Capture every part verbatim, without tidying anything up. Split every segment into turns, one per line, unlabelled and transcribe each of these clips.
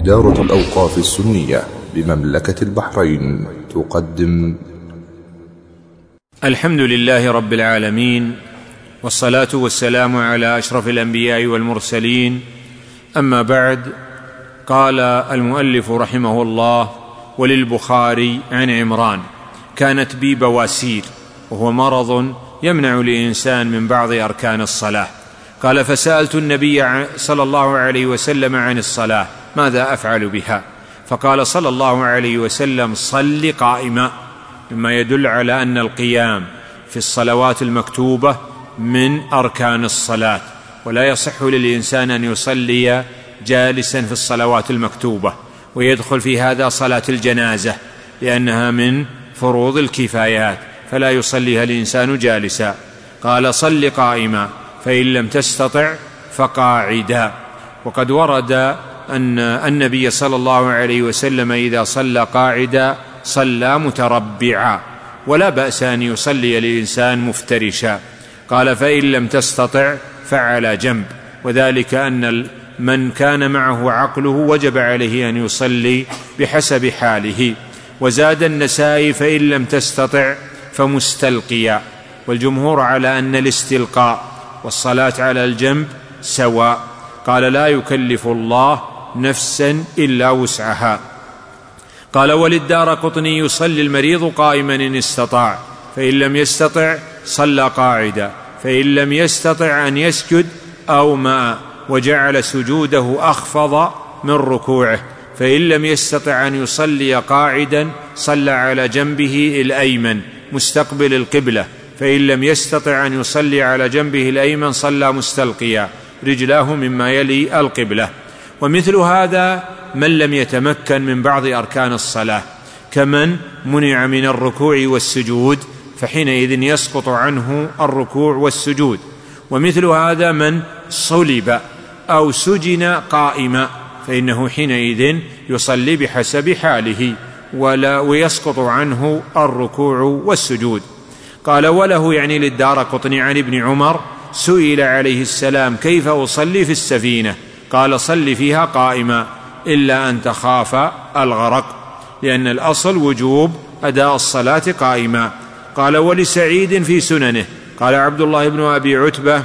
دارة الأوقاف السنية بمملكة البحرين تقدم.
الحمد لله رب العالمين، والصلاة والسلام على أشرف الأنبياء والمرسلين، أما بعد. قال المؤلف رحمه الله: وللبخاري عن عمران: كانت بي بواسير، وهو مرض يمنع الإنسان من بعض أركان الصلاة. قال: فسألت النبي صلى الله عليه وسلم عن الصلاة: ماذا أفعل بها؟ فقال صلى الله عليه وسلم: صل قائما، مما يدل على أن القيام في الصلوات المكتوبة من أركان الصلاة، ولا يصح للإنسان أن يصلي جالسا في الصلوات المكتوبة، ويدخل في هذا صلاة الجنازة لأنها من فروض الكفايات، فلا يصليها الإنسان جالسا. قال: صل قائما، فإن لم تستطع فقاعدا. وقد ورد أن النبي صلى الله عليه وسلم إذا صلى قاعدا صلى متربعا، ولا بأس أن يصلي الإنسان مفترشا. قال: فإن لم تستطع فعلى جنب، وذلك أن من كان معه عقله وجب عليه أن يصلي بحسب حاله. وزاد النسائي: فإن لم تستطع فمستلقيا. والجمهور على أن الاستلقاء والصلاة على الجنب سواء. قال: لا يكلف الله نفسا إلا وسعها. قال: وللدارقطني: يصلي المريض قائما إن استطاع، فإن لم يستطع صلى قاعدا، فإن لم يستطع أن يسجد أومأ وجعل سجوده أخفض من ركوعه، فإن لم يستطع أن يصلي قاعدا صلى على جنبه الأيمن مستقبل القبلة، فإن لم يستطع أن يصلي على جنبه الأيمن صلى مستلقيا، رجلاه مما يلي القبلة. ومثل هذا من لم يتمكن من بعض أركان الصلاة، كمن منع من الركوع والسجود، فحينئذ يسقط عنه الركوع والسجود. ومثل هذا من صلب أو سجن قائما، فإنه حينئذ يصلي بحسب حاله ولا ويسقط عنه الركوع والسجود. قال: وله، يعني للدارقطني، عن ابن عمر: سئل عليه السلام: كيف أصلي في السفينة؟ قال: صل فيها قائما إلا أن تخاف الغرق، لأن الأصل وجوب أداء الصلاة قائما. قال: ولسعيد في سننه: قال عبد الله بن أبي عتبة: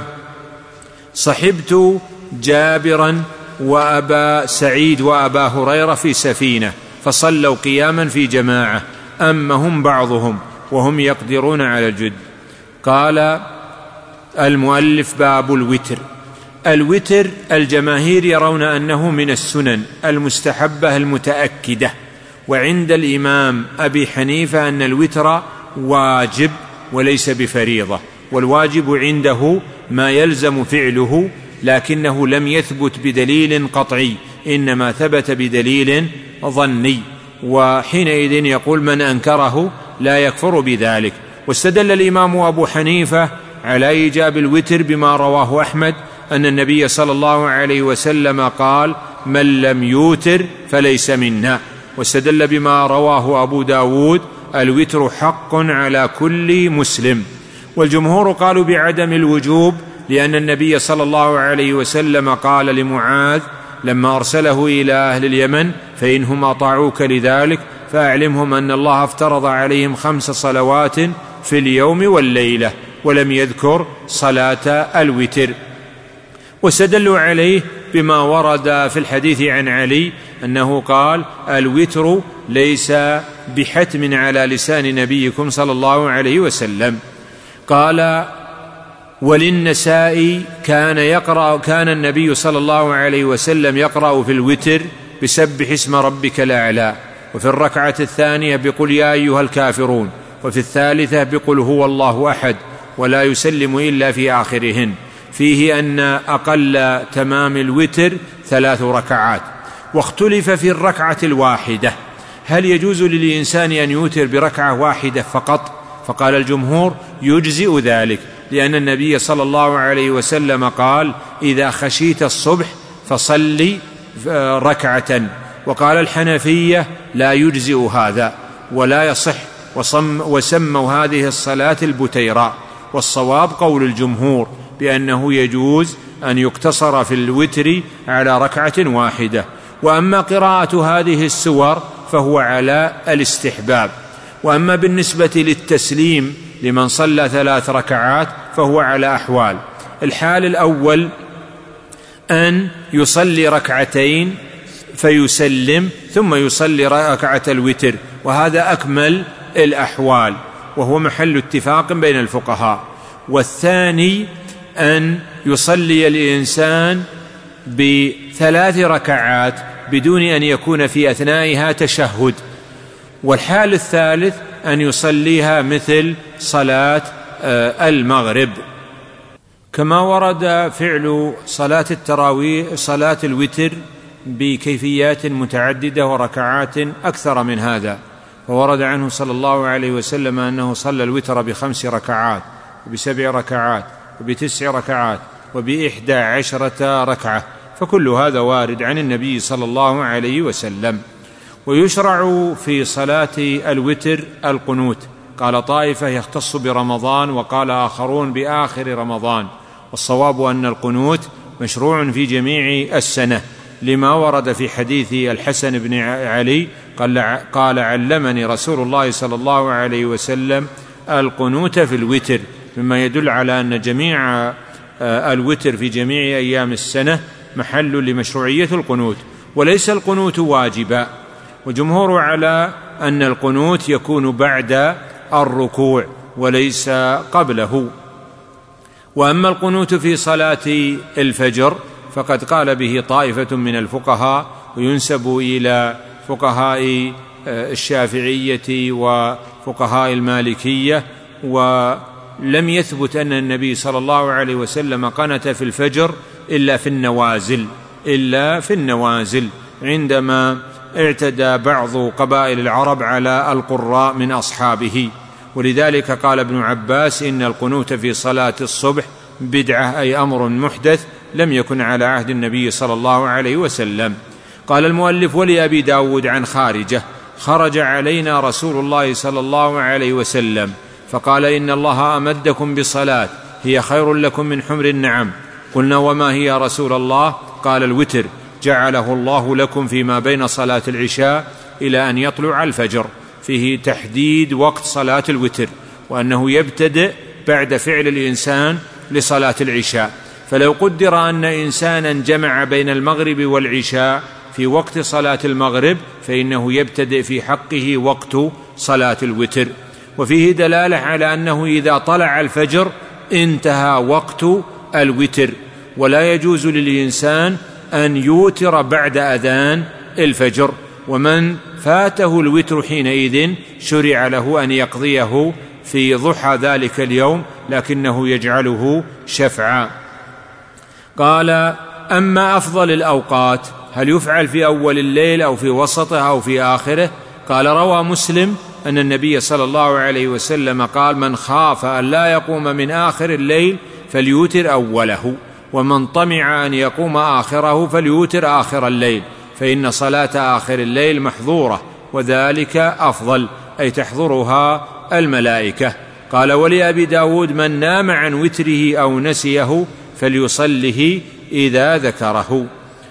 صحبت جابرا وأبا سعيد وأبا هريرة في سفينة، فصلوا قياما في جماعة، أمهم بعضهم وهم يقدرون على الجد. قال المؤلف: باب الوتر. الوتر الجماهير يرون أنه من السنن المستحبة المتأكدة، وعند الإمام أبي حنيفة أن الوتر واجب وليس بفريضة، والواجب عنده ما يلزم فعله، لكنه لم يثبت بدليل قطعي، إنما ثبت بدليل ظني، وحينئذ يقول من أنكره لا يكفر بذلك. واستدل الإمام أبو حنيفة على إيجاب الوتر بما رواه أحمد أن النبي صلى الله عليه وسلم قال: من لم يوتر فليس منا. واستدل بما رواه أبو داود: الوتر حق على كل مسلم. والجمهور قالوا بعدم الوجوب، لأن النبي صلى الله عليه وسلم قال لمعاذ لما أرسله إلى أهل اليمن: فإنهم أطاعوك لذلك فأعلمهم أن الله افترض عليهم خمس صلوات في اليوم والليلة، ولم يذكر صلاة الوتر. واستدلوا عليه بما ورد في الحديث عن علي أنه قال: الوتر ليس بحتم على لسان نبيكم صلى الله عليه وسلم. قال: وللنسائي: كان يقرأ كان النبي صلى الله عليه وسلم يقرأ في الوتر بسبح اسم ربك الأعلى، وفي الركعة الثانية بقل يا أيها الكافرون، وفي الثالثة بقل هو الله أحد، ولا يسلم إلا في آخرهن. فيه أن أقل تمام الوتر ثلاث ركعات. واختلف في الركعة الواحدة، هل يجوز للإنسان أن يوتر بركعة واحدة فقط؟ فقال الجمهور: يجزئ ذلك، لأن النبي صلى الله عليه وسلم قال: إذا خشيت الصبح فصلي ركعة. وقال الحنفية: لا يجزئ هذا ولا يصح، وسموا هذه الصلاة البتيراء. والصواب قول الجمهور بأنه يجوز أن يقتصر في الوتر على ركعة واحدة. وأما قراءة هذه السور فهو على الاستحباب. وأما بالنسبة للتسليم لمن صلى ثلاث ركعات فهو على أحوال. الحال الأول أن يصلي ركعتين فيسلم ثم يصلي ركعة الوتر، وهذا أكمل الأحوال وهو محل اتفاق بين الفقهاء. والثاني أن يصلي الإنسان بثلاث ركعات بدون أن يكون في أثنائها تشهد. والحال الثالث أن يصليها مثل صلاة المغرب. كما ورد فعل صلاة التراويح صلاة الوتر بكيفيات متعددة وركعات أكثر من هذا، فورد عنه صلى الله عليه وسلم أنه صلى الوتر بخمس ركعات وبسبع ركعات وبتسع ركعات وبإحدى عشرة ركعة، فكل هذا وارد عن النبي صلى الله عليه وسلم. ويشرع في صلاة الوتر القنوت، قال طائفة يختص برمضان وقال آخرون بآخر رمضان، والصواب أن القنوت مشروع في جميع السنة لما ورد في حديث الحسن بن علي قال علمني رسول الله صلى الله عليه وسلم القنوت في الوتر، مما يدل على أن جميع الوتر في جميع أيام السنة محل لمشروعية القنوت، وليس القنوت واجبا. وجمهور على أن القنوت يكون بعد الركوع وليس قبله. وأما القنوت في صلاة الفجر فقد قال به طائفة من الفقهاء، وينسب إلى فقهاء الشافعية وفقهاء المالكية، ولم يثبت أن النبي صلى الله عليه وسلم قنت في الفجر إلا في النوازل إلا في النوازل عندما اعتدى بعض قبائل العرب على القراء من أصحابه. ولذلك قال ابن عباس إن القنوت في صلاة الصبح بدعة، أي أمر محدث لم يكن على عهد النبي صلى الله عليه وسلم. قال المؤلف ولأبي داود عن خارجة خرج علينا رسول الله صلى الله عليه وسلم فقال إن الله أمدكم بصلاة هي خير لكم من حمر النعم. قلنا وما هي يا رسول الله؟ قال الوتر جعله الله لكم فيما بين صلاة العشاء إلى أن يطلع الفجر، فيه تحديد وقت صلاة الوتر، وأنه يبتدئ بعد فعل الإنسان لصلاة العشاء. فلو قدر أن إنسانا جمع بين المغرب والعشاء في وقت صلاة المغرب فإنه يبتدئ في حقه وقت صلاة الوتر. وفيه دلالة على أنه إذا طلع الفجر انتهى وقت الوتر، ولا يجوز للإنسان أن يوتر بعد أذان الفجر، ومن فاته الوتر حينئذ شرع له أن يقضيه في ضحى ذلك اليوم لكنه يجعله شفعا. قال أما أفضل الأوقات هل يفعل في أول الليل أو في وسطه أو في آخره؟ قال روى مسلم أن النبي صلى الله عليه وسلم قال من خاف أن لا يقوم من آخر الليل فليوتر أوله، ومن طمع أن يقوم آخره فليوتر آخر الليل، فإن صلاة آخر الليل محظورة وذلك أفضل، أي تحضرها الملائكة. قال ولأبي داود من نام عن وتره أو نسيه فليصله إذا ذكره.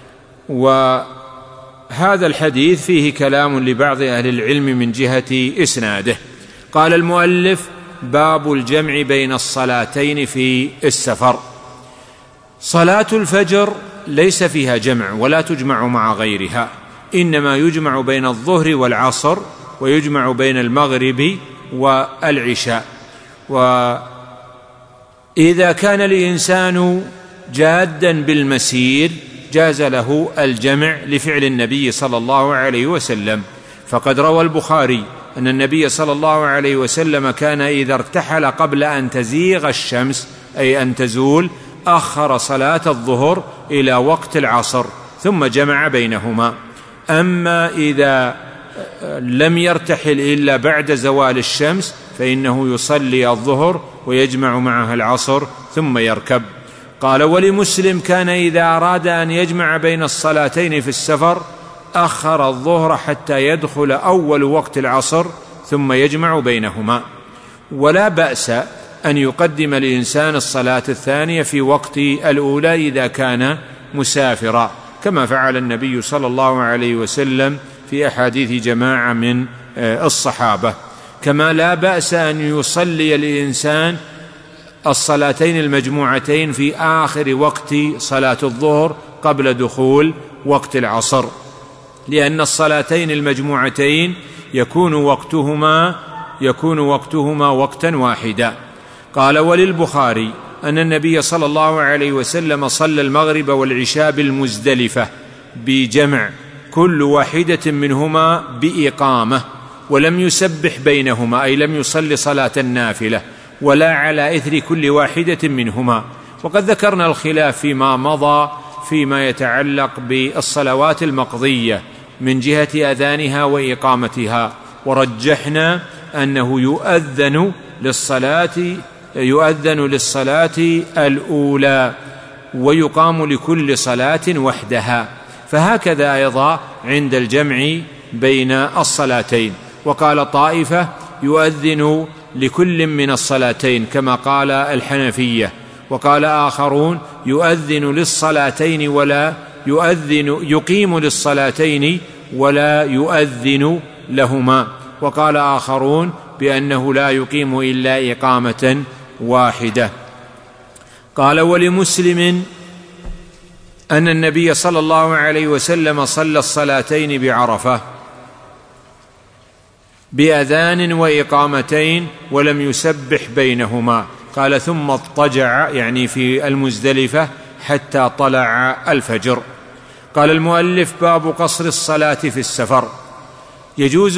وهذا الحديث فيه كلام لبعض أهل العلم من جهة إسناده. قال المؤلف باب الجمع بين الصلاتين في السفر. صلاة الفجر ليس فيها جمع ولا تجمع مع غيرها، إنما يجمع بين الظهر والعصر ويجمع بين المغرب والعشاء. وإذا كان الإنسان جادا بالمسير جاز له الجمع لفعل النبي صلى الله عليه وسلم، فقد روى البخاري أن النبي صلى الله عليه وسلم كان إذا ارتحل قبل أن تزيغ الشمس أي أن تزول أخر صلاة الظهر إلى وقت العصر ثم جمع بينهما. أما إذا لم يرتحل إلا بعد زوال الشمس فإنه يصلي الظهر ويجمع معها العصر ثم يركب. قال ولمسلم كان إذا أراد أن يجمع بين الصلاتين في السفر أخر الظهر حتى يدخل أول وقت العصر ثم يجمع بينهما. ولا بأس أن يقدم الإنسان الصلاة الثانية في وقت الأولى إذا كان مسافرا، كما فعل النبي صلى الله عليه وسلم في أحاديث جماعة من الصحابة. كما لا بأس أن يصلي الإنسان الصلاتين المجموعتين في آخر وقت صلاة الظهر قبل دخول وقت العصر، لأن الصلاتين المجموعتين يكون وقتهما يكون وقتهما وقتا واحدا. قال: وللبخاري أن النبي صلى الله عليه وسلم صلى المغرب والعشاء بالمزدلفة بجمع، كل واحدة منهما بإقامة، ولم يسبح بينهما، أي لم يصلي صلاة النافلة ولا على إثر كل واحدة منهما. وقد ذكرنا الخلاف فيما مضى فيما يتعلق بالصلوات المقضية من جهة أذانها وإقامتها، ورجحنا أنه يؤذن للصلاة يؤذن للصلاة الأولى ويقام لكل صلاة وحدها، فهكذا أيضا عند الجمع بين الصلاتين. وقال طائفة: يؤذن لكل من الصلاتين كما قال الحنفية. وقال آخرون: يؤذن للصلاتين ولا يؤذن يقيم للصلاتين ولا يؤذن لهما. وقال آخرون بأنه لا يقيم إلا إقامة واحدة. قال: ولمسلم أن النبي صلى الله عليه وسلم صلى الصلاتين بعرفة بأذان وإقامتين ولم يسبح بينهما. قال: ثم اضطجع، يعني في المزدلفة، حتى طلع الفجر. قال المؤلف: باب قصر الصلاة في السفر. يجوز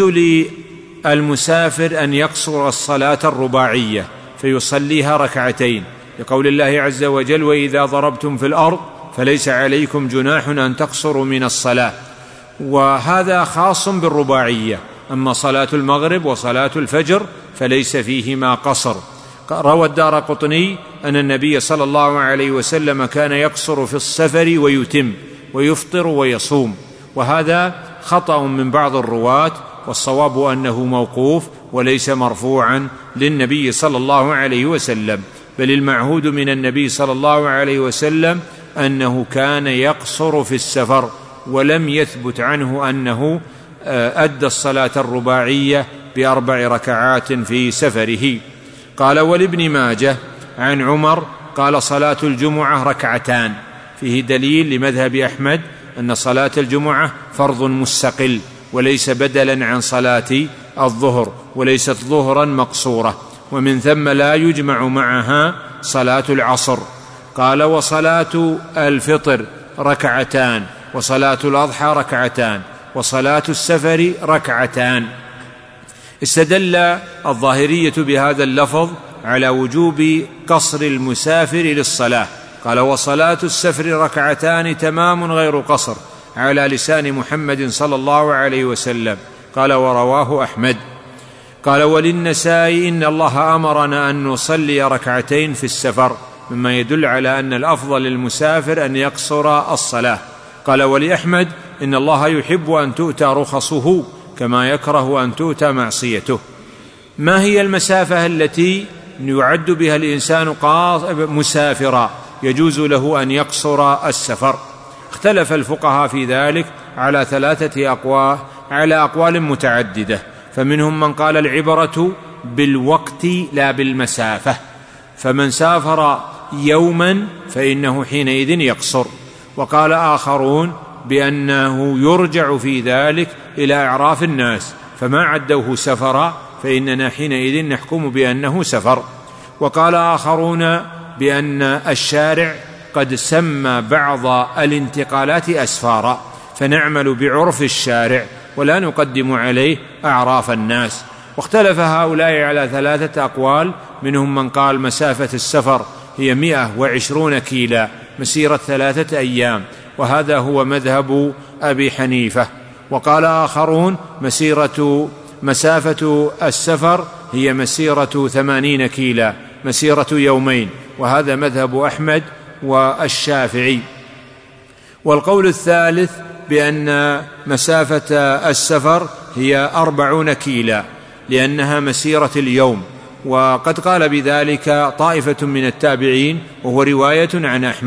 للمسافر أن يقصر الصلاة الرباعية فيصليها ركعتين، لقول الله عز وجل: وإذا ضربتم في الأرض فليس عليكم جناح أن تقصروا من الصلاة، وهذا خاص بالرباعية. أما صلاة المغرب وصلاة الفجر فليس فيهما قصر. روى الدارقطني أن النبي صلى الله عليه وسلم كان يقصر في السفر ويتم ويفطر ويصوم، وهذا خطأ من بعض الرواة، والصواب أنه موقوف وليس مرفوعا للنبي صلى الله عليه وسلم، بل المعهود من النبي صلى الله عليه وسلم أنه كان يقصر في السفر، ولم يثبت عنه أنه أدى الصلاة الرباعية بأربع ركعات في سفره. قال: ولابن ماجه عن عمر قال: صلاة الجمعة ركعتان. فيه دليل لمذهب أحمد أن صلاة الجمعة فرض مستقل وليس بدلا عن صلاة الظهر، وليست ظهرا مقصورة، ومن ثم لا يجمع معها صلاة العصر. قال: وصلاة الفطر ركعتان، وصلاة الأضحى ركعتان، وصلاة السفر ركعتان. استدل الظاهرية بهذا اللفظ على وجوب قصر المسافر للصلاة. قال: وصلاة السفر ركعتان تمام غير قصر، على لسان محمد صلى الله عليه وسلم. قال: ورواه أحمد. قال: وللنسائي إن الله أمرنا أن نصلي ركعتين في السفر، مما يدل على أن الأفضل للمسافر أن يقصر الصلاة. قال: ولأحمد إن الله يحب أن تؤتى رخصه كما يكره أن تؤتى معصيته. ما هي المسافة التي يعد بها الإنسان مسافرا يجوز له أن يقصر السفر؟ اختلف الفقهاء في ذلك على ثلاثة أقوال على أقوال متعددة، فمنهم من قال العبرة بالوقت لا بالمسافة، فمن سافر يوما فإنه حينئذ يقصر. وقال آخرون بأنه يرجع في ذلك إلى أعراف الناس، فما عدوه سفرا فإننا حينئذ نحكم بأنه سفر. وقال آخرون بأن الشارع قد سمى بعض الانتقالات أسفارا، فنعمل بعرف الشارع ولا نقدم عليه أعراف الناس. واختلف هؤلاء على ثلاثة أقوال، منهم من قال مسافة السفر هي مئة وعشرون كيلا مسيرة ثلاثة أيام، وهذا هو مذهب أبي حنيفة. وقال آخرون مسيرة مسافة السفر هي مسيرة ثمانين كيلا مسيرة يومين، وهذا مذهب أحمد والشافعي. والقول الثالث بأن مسافة السفر هي أربعون كيلا لأنها مسيرة اليوم، وقد قال بذلك طائفة من التابعين وهو رواية عن أحمد.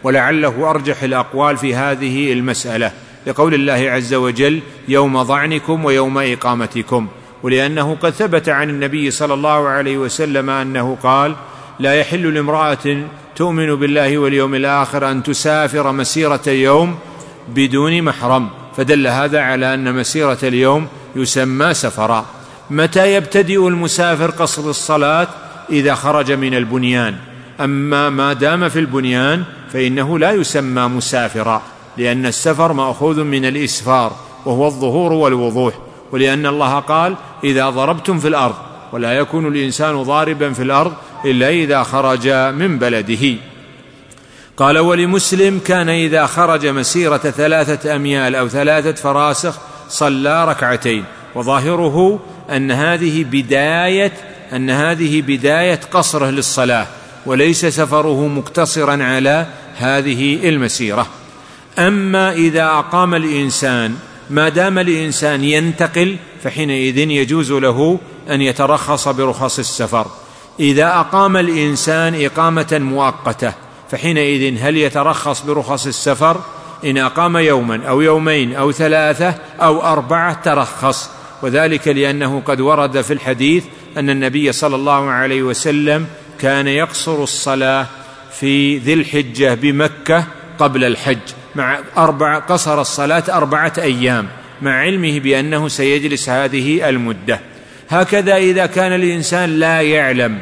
ولعله أرجح الأقوال في هذه المسألة، لقول الله عز وجل: يوم ظعنكم ويوم إقامتكم، ولأنه قد ثبت عن النبي صلى الله عليه وسلم أنه قال: لا يحل لامرأة تؤمن بالله واليوم الآخر أن تسافر مسيرة يوم بدون محرم، فدل هذا على أن مسيرة اليوم يسمى سفرا. متى يبتدئ المسافر قصر الصلاة؟ إذا خرج من البنيان، أما ما دام في البنيان فإنه لا يسمى مسافرا، لأن السفر مأخوذ من الإسفار وهو الظهور والوضوح، ولأن الله قال: إذا ضربتم في الأرض، ولا يكون الإنسان ضاربا في الأرض إلا إذا خرج من بلده. قال: ولمسلم: كان إذا خرج مسيرة ثلاثة أميال أو ثلاثة فراسخ صلى ركعتين. وظاهره أن هذه بداية أن هذه بداية قصره للصلاة، وليس سفره مقتصرا على هذه المسيرة. أما إذا أقام الإنسان، ما دام الإنسان ينتقل، فحينئذ يجوز له أن يترخص برخص السفر. إذا أقام الإنسان إقامة مؤقتة، فحينئذ هل يترخص برخص السفر؟ إن أقام يوما أو يومين أو ثلاثة أو أربعة ترخص، وذلك لأنه قد ورد في الحديث أن النبي صلى الله عليه وسلم كان يقصر الصلاة في ذي الحجة بمكة قبل الحج، مع أربع قصر الصلاة أربعة أيام، مع علمه بأنه سيجلس هذه المدة. هكذا إذا كان الإنسان لا يعلم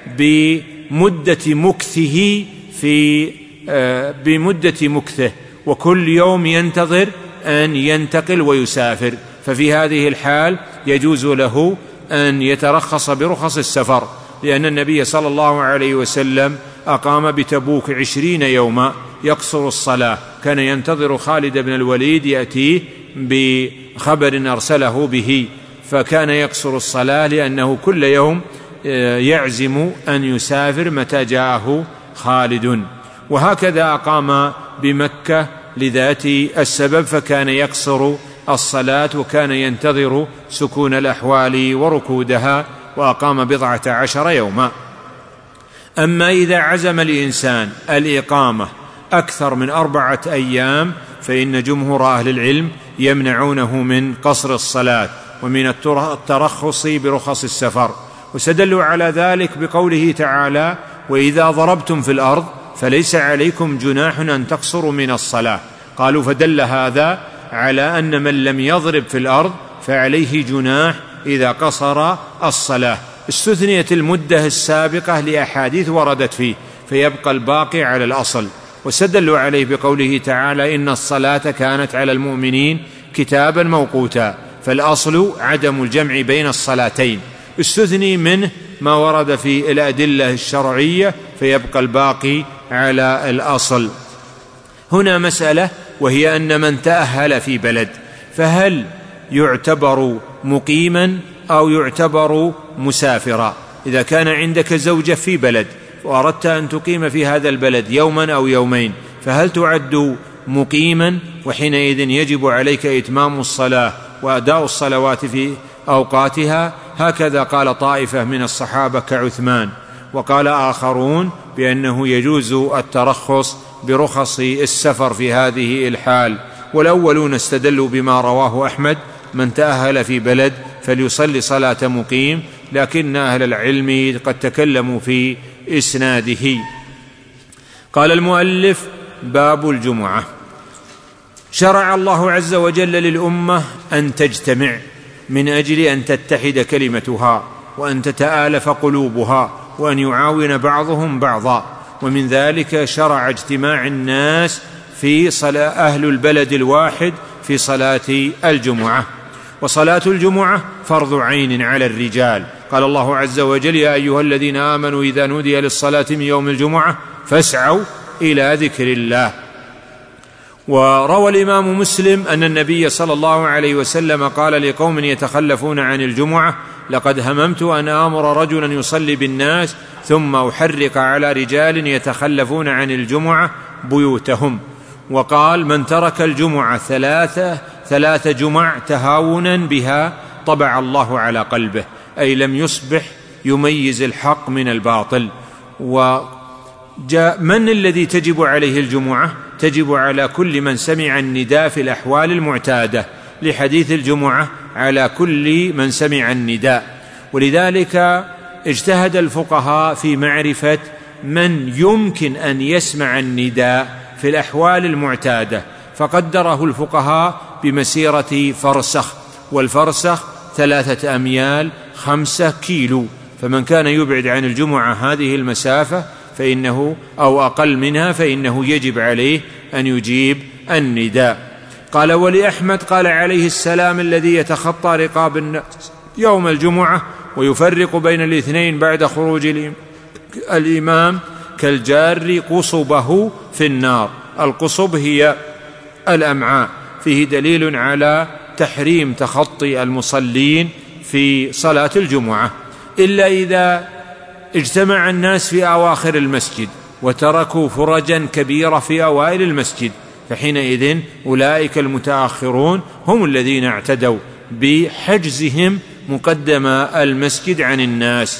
بمدة مكثه في آه بمدة مكثه وكل يوم ينتظر أن ينتقل ويسافر، ففي هذه الحال يجوز له أن يترخص برخص السفر، لأن النبي صلى الله عليه وسلم أقام بتبوك عشرين يوما يقصر الصلاة، كان ينتظر خالد بن الوليد يأتيه بخبر أرسله به، فكان يقصر الصلاة لأنه كل يوم يعزم أن يسافر متى جاءه خالد. وهكذا أقام بمكة لذات السبب، فكان يقصر الصلاة وكان ينتظر سكون الأحوال وركودها، وأقام بضعة عشر يوما. أما إذا عزم الإنسان الإقامة أكثر من أربعة أيام، فإن جمهور أهل العلم يمنعونه من قصر الصلاة ومن الترخص برخص السفر، وسدلوا على ذلك بقوله تعالى: وإذا ضربتم في الأرض فليس عليكم جناح أن تقصروا من الصلاة. قالوا: فدل هذا على أن من لم يضرب في الأرض فعليه جناح إذا قصر الصلاة. استثنيت المدة السابقة لأحاديث وردت فيه، فيبقى الباقي على الأصل. وسدلوا عليه بقوله تعالى: إن الصلاة كانت على المؤمنين كتابا موقوتا، فالأصل عدم الجمع بين الصلاتين، استثني منه ما ورد في الأدلة الشرعية، فيبقى الباقي على الأصل. هنا مسألة، وهي أن من تأهل في بلد، فهل يعتبر مقيما أو يعتبر مسافرا؟ إذا كان عندك زوجة في بلد وأردت أن تقيم في هذا البلد يوما أو يومين، فهل تعد مقيما؟ وحينئذ يجب عليك إتمام الصلاة وأداء الصلوات في أوقاتها. هكذا قال طائفة من الصحابة كعثمان، وقال آخرون بأنه يجوز الترخص برخص السفر في هذه الحال. والأولون استدلوا بما رواه أحمد: من تأهل في بلد فليصلي صلاة مقيم، لكن أهل العلم قد تكلموا في إسناده. قال المؤلف: باب الجمعة. شرع الله عز وجل للأمة أن تجتمع من أجل أن تتحد كلمتها، وأن تتآلف قلوبها، وأن يعاون بعضهم بعضا، ومن ذلك شرع اجتماع الناس في صلاة أهل البلد الواحد في صلاة الجمعة. وصلاة الجمعة فرض عين على الرجال، قال الله عز وجل: يا أيها الذين آمنوا إذا نودي للصلاة من يوم الجمعة فاسعوا إلى ذكر الله. وروى الإمام مسلم أن النبي صلى الله عليه وسلم قال لقوم يتخلفون عن الجمعة: لقد هممت أن آمر رجلا يصلي بالناس ثم أحرق على رجال يتخلفون عن الجمعة بيوتهم. وقال: من ترك الجمعة ثلاثة ثلاث جمع تهاونا بها طبع الله على قلبه، أي لم يصبح يميز الحق من الباطل. جاء من الذي تجب عليه الجمعة؟ تجب على كل من سمع النداء في الأحوال المعتادة، لحديث الجمعة على كل من سمع النداء. ولذلك اجتهد الفقهاء في معرفة من يمكن أن يسمع النداء في الأحوال المعتادة، فقدره الفقهاء بمسيرة فرسخ، والفرسخ ثلاثة أميال خمسة كيلو، فمن كان يبعد عن الجمعة هذه المسافة فإنه أو أقل منها فإنه يجب عليه أن يجيب النداء. قال ولأحمد قال عليه السلام الذي يتخطى رقاب الناس يوم الجمعة ويفرق بين الاثنين بعد خروج الإمام كالجار قصبه في النار. القصب هي الأمعاء، فيه دليل على تحريم تخطي المصلين في صلاة الجمعة، إلا إذا اجتمع الناس في أواخر المسجد وتركوا فرجا كبيرة في أوائل المسجد، فحينئذ أولئك المتأخرون هم الذين اعتدوا بحجزهم مقدم المسجد عن الناس.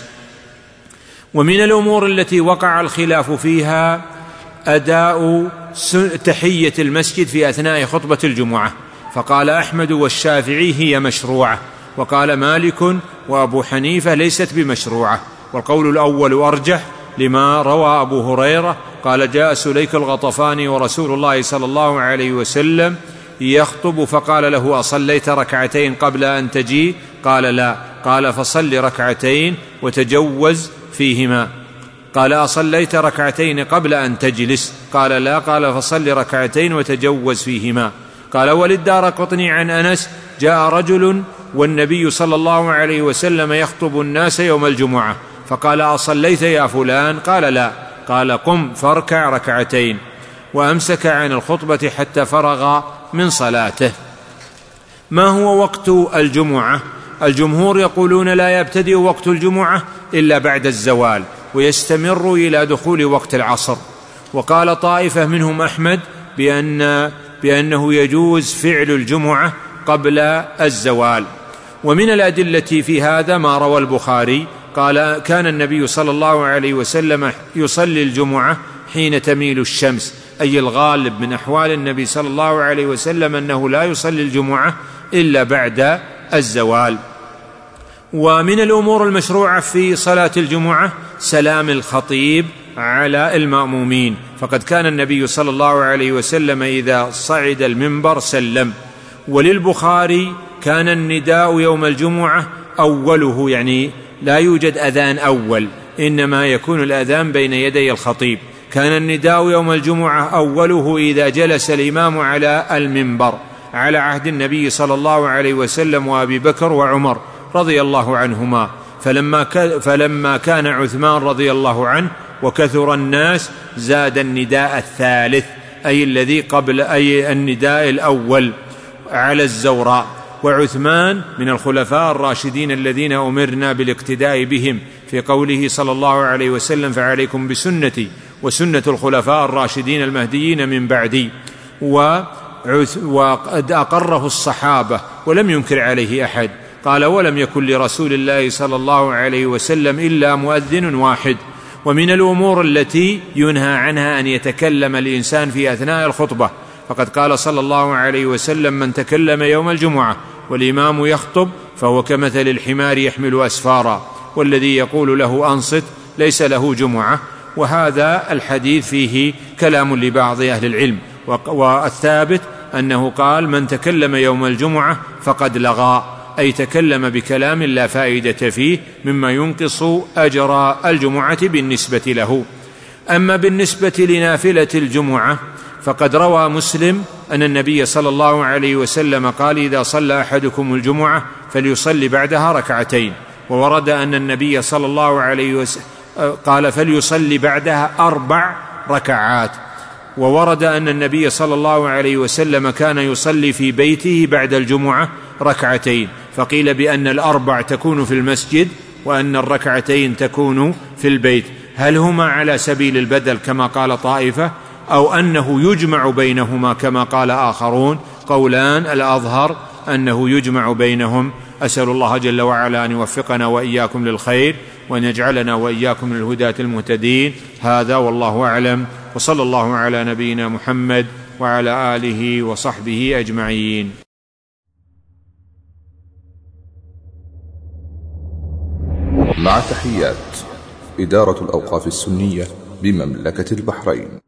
ومن الأمور التي وقع الخلاف فيها أداء تحية المسجد في أثناء خطبة الجمعة، فقال أحمد والشافعي هي مشروعة، وقال مالك وأبو حنيفة ليست بمشروعة، والقول الأول أرجح لما روى أبو هريرة قال جاء سليك الغطفاني ورسول الله صلى الله عليه وسلم يخطب فقال له أصليت ركعتين قبل أن تجي؟ قال لا. قال فصل ركعتين وتجوز فيهما. قال أصليت ركعتين قبل أن تجلس؟ قال لا. قال فصل ركعتين وتجوز فيهما. قال وللدارقطني عن أنس جاء رجل والنبي صلى الله عليه وسلم يخطب الناس يوم الجمعة فقال أصليت يا فلان؟ قال لا. قال قم فاركع ركعتين، وأمسك عن الخطبة حتى فرغ من صلاته. ما هو وقت الجمعة؟ الجمهور يقولون لا يبتدئ وقت الجمعة إلا بعد الزوال ويستمر إلى دخول وقت العصر. وقال طائفة منهم أحمد بأن بأنه يجوز فعل الجمعة قبل الزوال. ومن الأدلة في هذا ما روى البخاري قال كان النبي صلى الله عليه وسلم يصلي الجمعة حين تميل الشمس، أي الغالب من أحوال النبي صلى الله عليه وسلم أنه لا يصلي الجمعة إلا بعد الزوال. ومن الأمور المشروعة في صلاة الجمعة سلام الخطيب على المأمومين، فقد كان النبي صلى الله عليه وسلم إذا صعد المنبر سلم. وللبخاري كان النداء يوم الجمعة أوله، يعني لا يوجد أذان أول، إنما يكون الأذان بين يدي الخطيب. كان النداء يوم الجمعة أوله إذا جلس الإمام على المنبر على عهد النبي صلى الله عليه وسلم وأبي بكر وعمر رضي الله عنهما، فلما, فلما كان عثمان رضي الله عنه وكثر الناس زاد النداء الثالث، أي الذي قبل أي النداء الأول على الزوراء. وعثمان من الخلفاء الراشدين الذين أمرنا بالاقتداء بهم في قوله صلى الله عليه وسلم فعليكم بسنتي وسنة الخلفاء الراشدين المهديين من بعدي. وقد أقره الصحابة ولم ينكر عليه أحد. قال ولم يكن لرسول الله صلى الله عليه وسلم إلا مؤذن واحد. ومن الأمور التي ينهى عنها أن يتكلم الإنسان في أثناء الخطبة، فقد قال صلى الله عليه وسلم من تكلم يوم الجمعة والإمام يخطب فهو كمثل الحمار يحمل أسفارا، والذي يقول له أنصت ليس له جمعة. وهذا الحديث فيه كلام لبعض أهل العلم، والثابت أنه قال من تكلم يوم الجمعة فقد لغى، أي تكلم بكلام لا فائدة فيه مما ينقص أجر الجمعة بالنسبة له. أما بالنسبة لنافلة الجمعة فقد روى مسلم أن النبي صلى الله عليه وسلم قال إذا صلى أحدكم الجمعة فليصلي بعدها ركعتين. وورد أن النبي صلى الله عليه وسلم قال فليصلي بعدها أربع ركعات. وورد أن النبي صلى الله عليه وسلم كان يصلي في بيته بعد الجمعة ركعتين، فقيل بأن الأربع تكون في المسجد وأن الركعتين تكون في البيت. هل هما على سبيل البدل كما قال طائفة، أو أنه يجمع بينهما كما قال آخرون؟ قولان، الأظهر أنه يجمع بينهم. أسأل الله جل وعلا أن يوفقنا وإياكم للخير وأن يجعلنا وإياكم من الهداة المهتدين. هذا والله أعلم، وصلى الله على نبينا محمد وعلى آله وصحبه أجمعين.
مع تحيات إدارة الأوقاف السنية بمملكة البحرين.